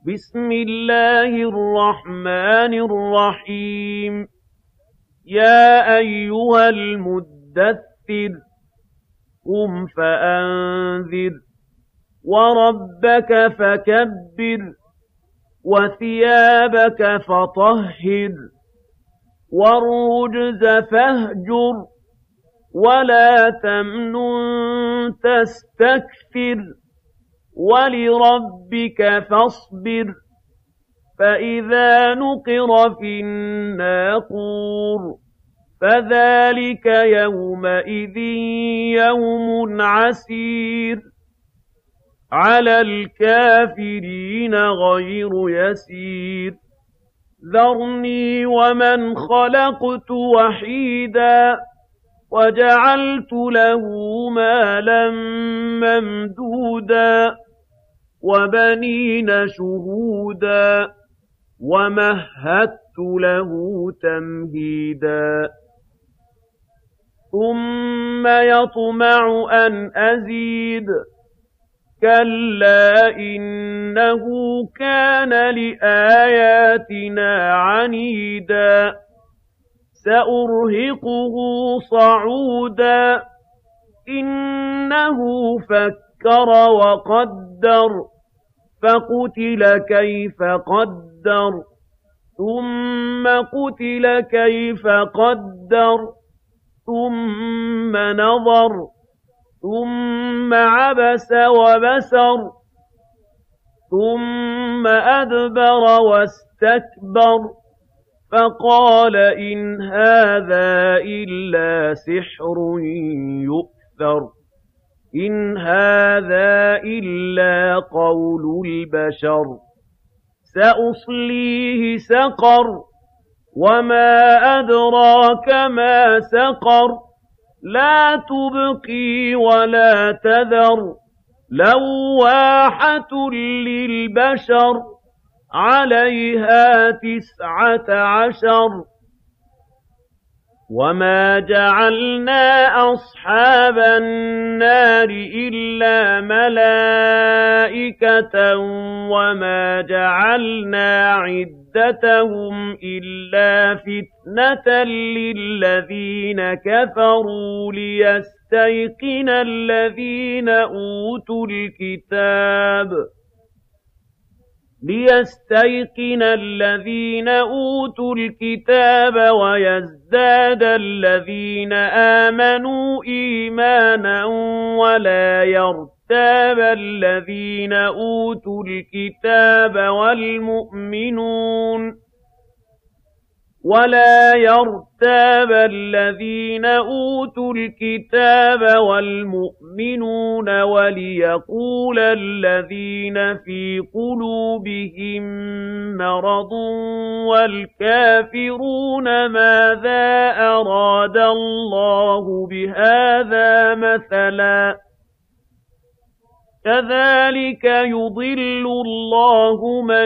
بسم الله الرحمن الرحيم يا أيها المدثر قم فأنذر وربك فكبر وثيابك فطهر والرجز فاهجر ولا تمنن تستكثر ولربك فاصبر فإذا نقر في الناقور فذلك يومئذ يوم عسير على الكافرين غير يسير ذرني ومن خلقت وحيدا وجعلت له مالا ممدودا وبنين شهودا ومهدت له تمهيدا ثم يطمع أن أزيد كلا إنه كان لآياتنا عنيدا سأرهقه صعودا إنه فكر وقدر فقتل كيف قدر ثم قتل كيف قدر ثم نظر ثم عبس وبسر ثم أدبر واستكبر فقال إن هذا إلا سحر يؤثر إن هذا إلا قول البشر سأصليه سقر وما أدراك ما سقر لا تبقي ولا تذر لواحة للبشر عليها 19 وما جعلنا أصحاب النار إلا ملائكة وما جعلنا عدتهم إلا فتنة للذين كفروا ليستيقن الذين أوتوا الكتاب ويزداد الذين آمنوا إيمانا ولا يرتاب الذين أوتوا الكتاب والمؤمنون وليقول الذين في قلوبهم مرض والكافرون ماذا أراد الله بهذا مثلا كذلك يضل الله من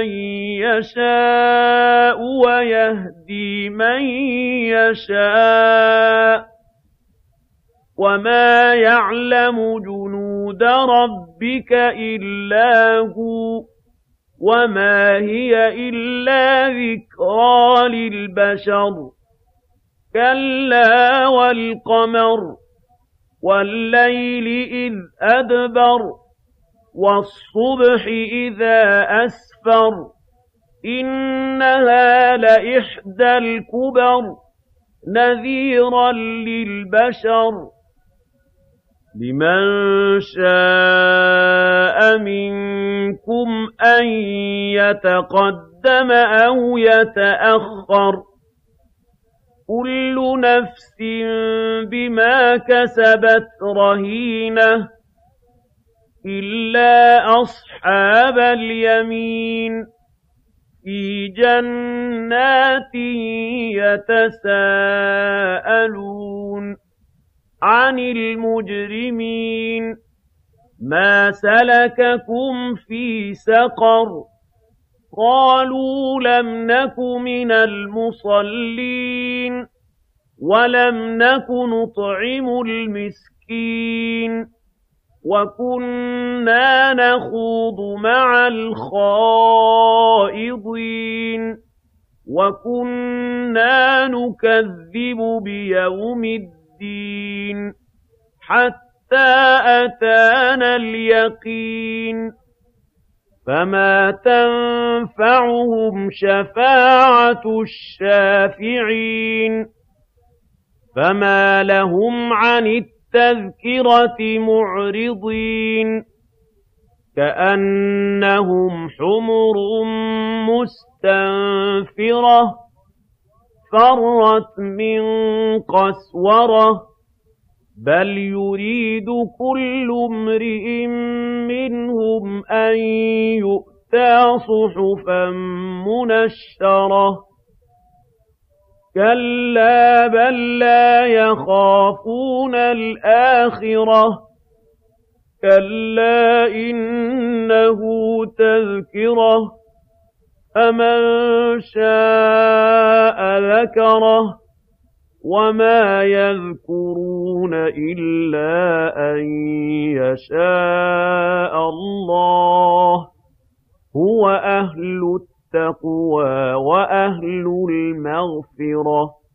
يشاء ويهدي من يشاء وما يعلم جنود ربك إلا هو وما هي إلا ذكرى للبشر كلا والقمر والليل إذ أدبر والصبح إذا أسفر إنها لإحدى الكبر نذيرا للبشر لمن شاء منكم أن يتقدم أو يتأخر كل نفس بما كسبت رهينة إلا أصحاب اليمين في جنات يتساءلون عن المجرمين ما سلككم في سقر قالوا لم نك من المصلين ولم نك نطعم المسكين وَكُنَّا نَخُوضُ مَعَ الْخَائِضِينَ وَكُنَّا نُكَذِّبُ بِيَوْمِ الدِّينِ حَتَّىٰ أَتَانَا الْيَقِينُ فَمَا تَنفَعُهُمْ شَفَاعَةُ الشَّافِعِينَ فَمَا لَهُمْ عَنِ التَّذْكِرَةِ مُعْرِضِينَ كَأَنَّهُمْ حُمُرٌ مُّسْتَنفِرَةٌ فَرَّتْ مِن قَسْوَرَةٍ بَلْ يُرِيدُ كُلُّ امْرِئٍ مِّنْهُمْ أَن يُؤْتَىٰ صُحُفًا مُّنَشَّرَةً كَلَّا بَل لَّا يَخَافُونَ الْآخِرَةَ كَلَّا إِنَّهُ تَذْكِرَةٌ فَمَن شَاءَ ذَكَرَهُ وَمَا يَذْكُرُونَ إِلَّا أَن يَشَاءَ اللَّهُ هُوَ أَهْلُ التَّقْوَىٰ وَأَهْلُ الْمَغْفِرَةِ